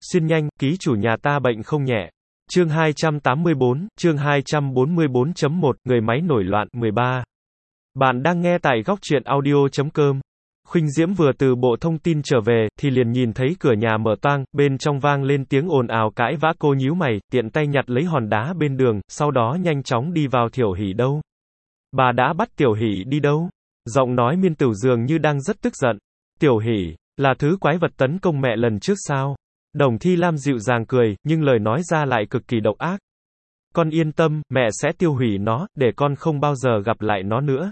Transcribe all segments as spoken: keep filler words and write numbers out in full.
Xin nhanh, ký chủ nhà ta bệnh không nhẹ. Chương hai trăm tám mươi bốn, chương hai trăm bốn mươi bốn chấm một, người máy nổi loạn, mười ba. Bạn đang nghe tại góc truyện audio chấm com. Khuynh Diễm vừa từ bộ thông tin trở về, thì liền nhìn thấy cửa nhà mở toang, bên trong vang lên tiếng ồn ào cãi vã. Cô nhíu mày, tiện tay nhặt lấy hòn đá bên đường, sau đó nhanh chóng đi vào. Tiểu Hỷ đâu? Bà đã bắt Tiểu Hỷ đi đâu? Giọng nói Miên Tửu dường như đang rất tức giận. Tiểu Hỷ, là thứ quái vật tấn công mẹ lần trước sao? Đồng Thi Lam dịu dàng cười, nhưng lời nói ra lại cực kỳ độc ác. Con yên tâm, mẹ sẽ tiêu hủy nó, để con không bao giờ gặp lại nó nữa.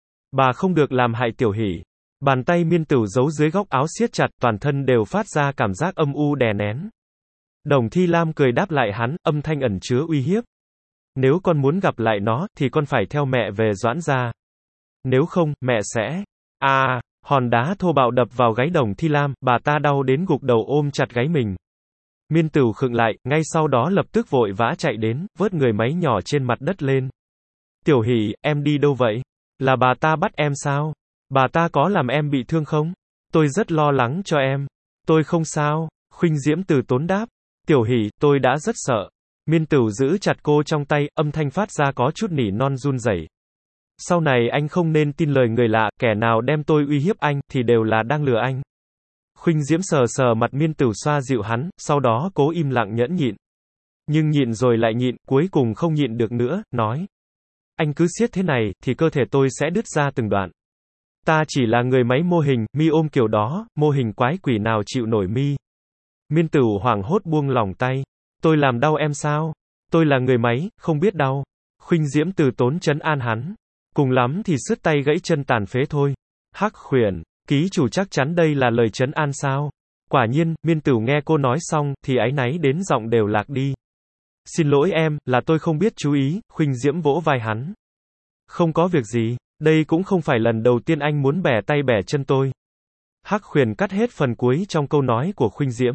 Bà không được làm hại Tiểu Hỷ. Bàn tay Miên Tửu giấu dưới góc áo siết chặt, toàn thân đều phát ra cảm giác âm u đè nén. Đồng Thi Lam cười đáp lại hắn, âm thanh ẩn chứa uy hiếp. Nếu con muốn gặp lại nó, thì con phải theo mẹ về Doãn gia. Nếu không, mẹ sẽ... À... Hòn đá thô bạo đập vào gáy Đồng Thi Lam, bà ta đau đến gục đầu ôm chặt gáy mình. Miên Tửu khựng lại, ngay sau đó lập tức vội vã chạy đến, vớt người máy nhỏ trên mặt đất lên. Tiểu Hỷ, em đi đâu vậy? Là bà ta bắt em sao? Bà ta có làm em bị thương không? Tôi rất lo lắng cho em. Tôi không sao. Khuynh Diễm từ tốn đáp. Tiểu Hỷ, tôi đã rất sợ. Miên Tửu giữ chặt cô trong tay, âm thanh phát ra có chút nỉ non run rẩy. Sau này anh không nên tin lời người lạ, kẻ nào đem tôi uy hiếp anh, thì đều là đang lừa anh. Khuynh Diễm sờ sờ mặt Miên Tửu xoa dịu hắn, sau đó cố im lặng nhẫn nhịn. Nhưng nhịn rồi lại nhịn, cuối cùng không nhịn được nữa, nói. Anh cứ siết thế này, thì cơ thể tôi sẽ đứt ra từng đoạn. Ta chỉ là người máy mô hình, mi ôm kiểu đó, mô hình quái quỷ nào chịu nổi mi. Miên Tửu hoảng hốt buông lỏng tay. Tôi làm đau em sao? Tôi là người máy, không biết đau. Khuynh Diễm từ tốn trấn an hắn. Cùng lắm thì sứt tay gãy chân tàn phế thôi. Hắc Khuyển, ký chủ chắc chắn đây là lời trấn an sao? Quả nhiên, Miên Tửu nghe cô nói xong, thì áy náy đến giọng đều lạc đi. Xin lỗi em, là tôi không biết chú ý. Khuynh Diễm vỗ vai hắn. Không có việc gì, đây cũng không phải lần đầu tiên anh muốn bẻ tay bẻ chân tôi. Hắc Khuyển cắt hết phần cuối trong câu nói của Khuynh Diễm.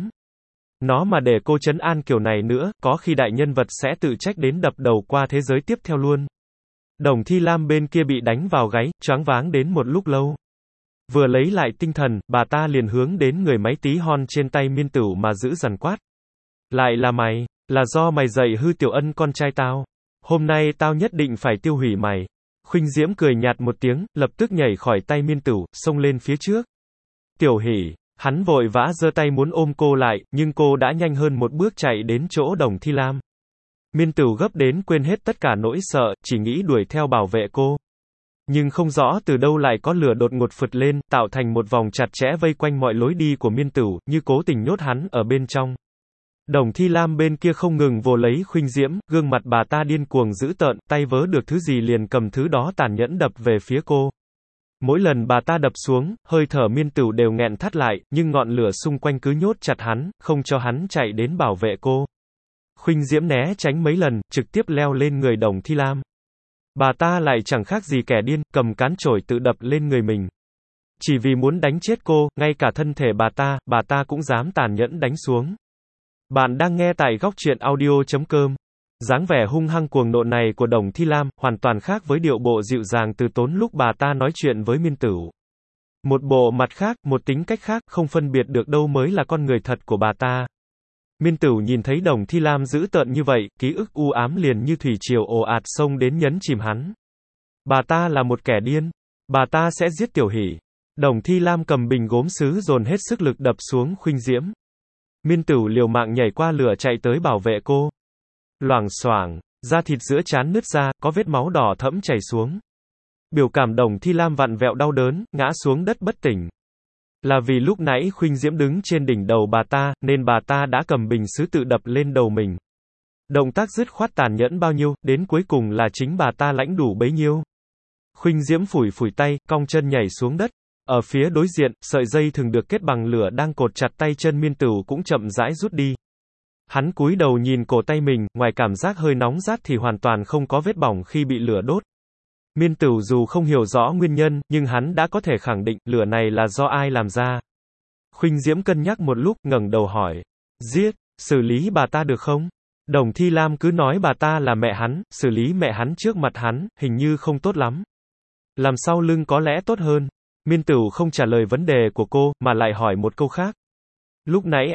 Nó mà để cô trấn an kiểu này nữa, có khi đại nhân vật sẽ tự trách đến đập đầu qua thế giới tiếp theo luôn. Đồng Thi Lam bên kia bị đánh vào gáy, choáng váng đến một lúc lâu. Vừa lấy lại tinh thần, bà ta liền hướng đến người máy tí hon trên tay Miên Tửu mà giữ dằn quát. Lại là mày, là do mày dạy hư Tiểu Ân con trai tao. Hôm nay tao nhất định phải tiêu hủy mày. Khuynh Diễm cười nhạt một tiếng, lập tức nhảy khỏi tay Miên Tửu, xông lên phía trước. Tiểu Hỷ, hắn vội vã giơ tay muốn ôm cô lại, nhưng cô đã nhanh hơn một bước chạy đến chỗ Đồng Thi Lam. Miên Tửu gấp đến quên hết tất cả nỗi sợ, chỉ nghĩ đuổi theo bảo vệ cô. Nhưng không rõ từ đâu lại có lửa đột ngột phụt lên, tạo thành một vòng chặt chẽ vây quanh mọi lối đi của Miên Tửu, như cố tình nhốt hắn ở bên trong. Đồng Thi Lam bên kia không ngừng vồ lấy Khuynh Diễm, gương mặt bà ta điên cuồng dữ tợn, tay vớ được thứ gì liền cầm thứ đó tàn nhẫn đập về phía cô. Mỗi lần bà ta đập xuống, hơi thở Miên Tửu đều nghẹn thắt lại, nhưng ngọn lửa xung quanh cứ nhốt chặt hắn, không cho hắn chạy đến bảo vệ cô. Khuynh Diễm né tránh mấy lần, trực tiếp leo lên người Đồng Thi Lam. Bà ta lại chẳng khác gì kẻ điên, cầm cán chổi tự đập lên người mình. Chỉ vì muốn đánh chết cô, ngay cả thân thể bà ta, bà ta cũng dám tàn nhẫn đánh xuống. Bạn đang nghe tại góc truyện audio chấm com. Dáng vẻ hung hăng cuồng nộ này của Đồng Thi Lam, hoàn toàn khác với điệu bộ dịu dàng từ tốn lúc bà ta nói chuyện với Miên Tửu. Một bộ mặt khác, một tính cách khác, không phân biệt được đâu mới là con người thật của bà ta. Miên Tửu nhìn thấy Đồng Thi Lam dữ tợn như vậy, ký ức u ám liền như thủy triều ồ ạt xông đến nhấn chìm hắn. Bà ta là một kẻ điên. Bà ta sẽ giết Tiểu Hỷ. Đồng Thi Lam cầm bình gốm sứ dồn hết sức lực đập xuống Khuynh Diễm. Miên Tửu liều mạng nhảy qua lửa chạy tới bảo vệ cô. Loảng xoảng, da thịt giữa trán nứt ra, có vết máu đỏ thẫm chảy xuống. Biểu cảm Đồng Thi Lam vặn vẹo đau đớn, ngã xuống đất bất tỉnh. Là vì lúc nãy Khuynh Diễm đứng trên đỉnh đầu bà ta, nên bà ta đã cầm bình sứ tự đập lên đầu mình. Động tác dứt khoát tàn nhẫn bao nhiêu, đến cuối cùng là chính bà ta lãnh đủ bấy nhiêu. Khuynh Diễm phủi phủi tay, cong chân nhảy xuống đất. Ở phía đối diện, sợi dây thường được kết bằng lửa đang cột chặt tay chân Miên Tửu cũng chậm rãi rút đi. Hắn cúi đầu nhìn cổ tay mình, ngoài cảm giác hơi nóng rát thì hoàn toàn không có vết bỏng khi bị lửa đốt. Miên Tửu dù không hiểu rõ nguyên nhân, nhưng hắn đã có thể khẳng định, lửa này là do ai làm ra. Khuynh Diễm cân nhắc một lúc, ngẩng đầu hỏi. Giết, xử lý bà ta được không? Đồng Thi Lam cứ nói bà ta là mẹ hắn, xử lý mẹ hắn trước mặt hắn, hình như không tốt lắm. Làm sau lưng có lẽ tốt hơn. Miên Tửu không trả lời vấn đề của cô, mà lại hỏi một câu khác. Lúc nãy em,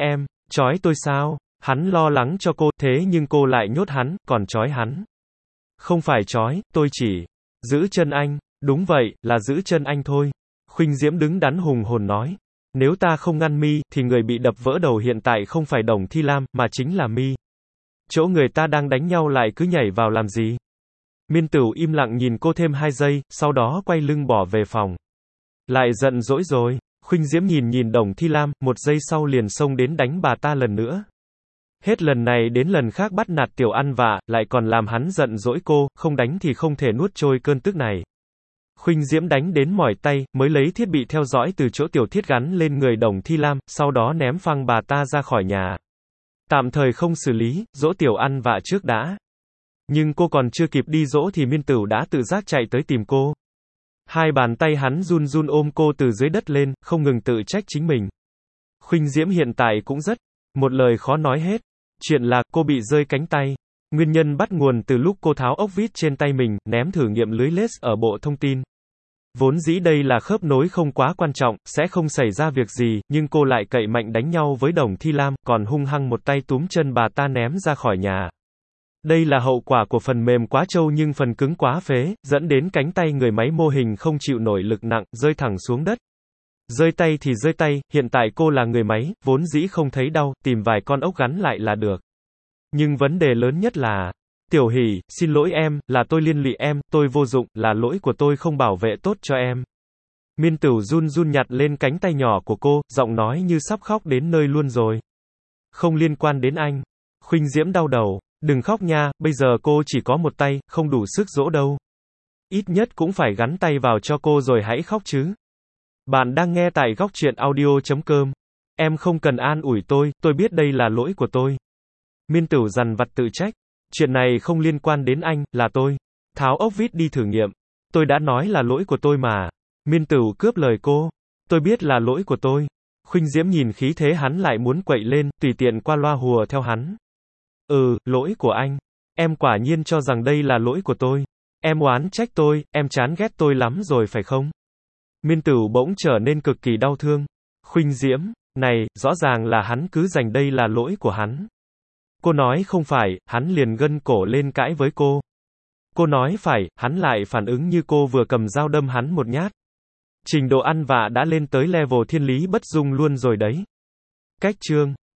Trói tôi sao? Hắn lo lắng cho cô, thế nhưng cô lại nhốt hắn, còn trói hắn. Không phải trói, tôi chỉ giữ chân anh. Đúng vậy, là giữ chân anh thôi. Khuynh Diễm đứng đắn hùng hồn nói. Nếu ta không ngăn mi, thì người bị đập vỡ đầu hiện tại không phải Đồng Thi Lam, mà chính là mi. Chỗ người ta đang đánh nhau lại cứ nhảy vào làm gì? Miên Tửu im lặng nhìn cô thêm hai giây, sau đó quay lưng bỏ về phòng. Lại giận dỗi rồi. Khuynh Diễm nhìn nhìn Đồng Thi Lam, một giây sau liền xông đến đánh bà ta lần nữa. Hết lần này đến lần khác bắt nạt Tiểu ăn vạ, lại còn làm hắn giận dỗi cô, không đánh thì không thể nuốt trôi cơn tức này. Khuynh Diễm đánh đến mỏi tay, mới lấy thiết bị theo dõi từ chỗ tiểu thiết gắn lên người Đồng Thi Lam, sau đó ném phăng bà ta ra khỏi nhà. Tạm thời không xử lý, dỗ Tiểu ăn vạ trước đã. Nhưng cô còn chưa kịp đi dỗ thì Miên Tửu đã tự giác chạy tới tìm cô. Hai bàn tay hắn run run ôm cô từ dưới đất lên, không ngừng tự trách chính mình. Khuynh Diễm hiện tại cũng rất, một lời khó nói hết. Chuyện là, cô bị rơi cánh tay. Nguyên nhân bắt nguồn từ lúc cô tháo ốc vít trên tay mình, ném thử nghiệm lưới lace ở bộ thông tin. Vốn dĩ đây là khớp nối không quá quan trọng, sẽ không xảy ra việc gì, nhưng cô lại cậy mạnh đánh nhau với Đồng Thi Lam, còn hung hăng một tay túm chân bà ta ném ra khỏi nhà. Đây là hậu quả của phần mềm quá trâu nhưng phần cứng quá phế, dẫn đến cánh tay người máy mô hình không chịu nổi lực nặng, rơi thẳng xuống đất. Rơi tay thì rơi tay, hiện tại cô là người máy, vốn dĩ không thấy đau, tìm vài con ốc gắn lại là được. Nhưng vấn đề lớn nhất là, Tiểu Hỷ, xin lỗi em, là tôi liên lụy em, tôi vô dụng, là lỗi của tôi không bảo vệ tốt cho em. Miên Tửu run run nhặt lên cánh tay nhỏ của cô, giọng nói như sắp khóc đến nơi luôn rồi. Không liên quan đến anh. Khuynh Diễm đau đầu. Đừng khóc nha, bây giờ cô chỉ có một tay, không đủ sức dỗ đâu. Ít nhất cũng phải gắn tay vào cho cô rồi hãy khóc chứ. Bạn đang nghe tại góc truyện audio chấm com. Em không cần an ủi tôi, tôi biết đây là lỗi của tôi. Miên Tửu dằn vặt tự trách. Chuyện này không liên quan đến anh, là tôi. Tháo ốc vít đi thử nghiệm. Tôi đã nói là lỗi của tôi mà. Miên Tửu cướp lời cô. Tôi biết là lỗi của tôi. Khuynh Diễm nhìn khí thế hắn lại muốn quậy lên, tùy tiện qua loa hùa theo hắn. Ừ, lỗi của anh. Em quả nhiên cho rằng đây là lỗi của tôi. Em oán trách tôi, em chán ghét tôi lắm rồi phải không? Miên Tửu bỗng trở nên cực kỳ đau thương. Khuynh Diễm, này, rõ ràng là hắn cứ giành đây là lỗi của hắn. Cô nói không phải, hắn liền gân cổ lên cãi với cô. Cô nói phải, hắn lại phản ứng như cô vừa cầm dao đâm hắn một nhát. Trình độ ăn vạ đã lên tới level thiên lý bất dung luôn rồi đấy. Cách chương